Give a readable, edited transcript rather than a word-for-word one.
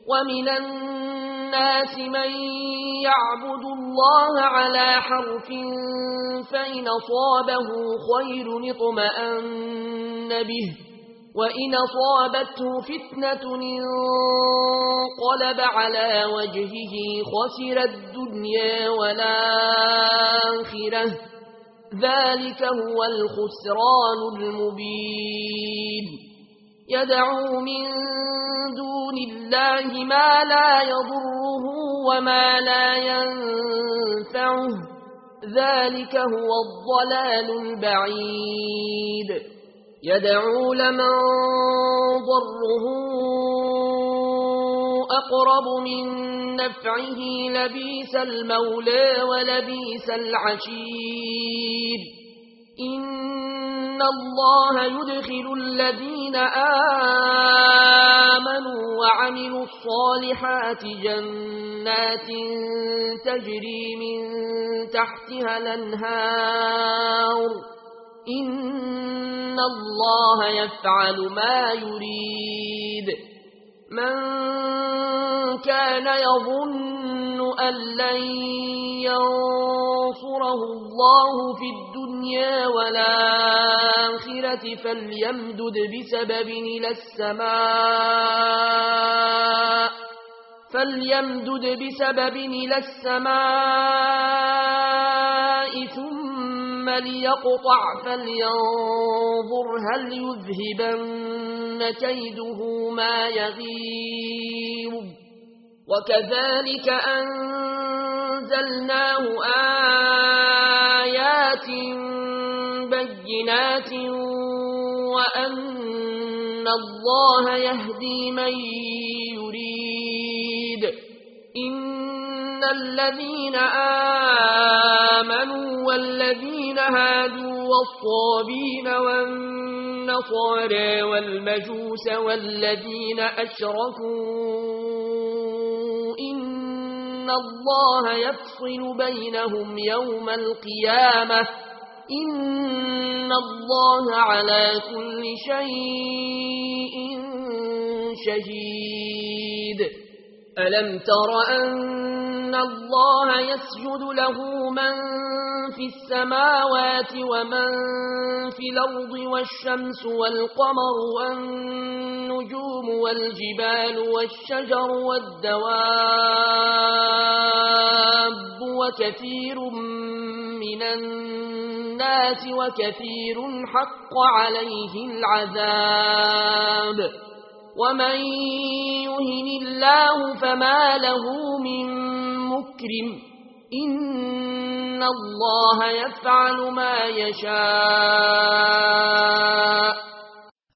ومن الناس من يعبد الله على حرف فإن أصابه خير اطمأن به وإن أصابته فتنة انقلب على وجهه خسر الدنيا والآخرة ذلك هو الخسران المبين يدعو من دون الله ما لا يضره وما لا ينفعه ذلك هو الضلال البعيد يدعو لمن ضره أقرب من نفعه لبيس المولى ولبيس العشير إن الله يدخل الذين آمنوا وعملوا الصالحات جنات تجري من تحتها الأنهار إن الله يفعل ما يريد من كان يظن أن لن ينصره الله في الدنيا والآخرة فليمدد بسبب إلى السماء ثم ليقطع فلينظر هل يذهبن كيده ما يغيظ وكذلك أنزلناه آيات بينات وأن الله يهدي من يريد إن الذين آمنوا والذين هادوا والصابين والنصارى والمجوس والذين أشركوا إن الله يفصل بينهم يوم القيامة إن الله على كل شيء شهيد ألم تر أن الله يسجد له من في السماوات ومن في الأرض والشمس والقمر والنجوم والجبال والشجر والدواب وكثير من الناس وكثير حق عليه العذاب ومن يهن الله فما له من مكرم إن الله يفعل ما يشاء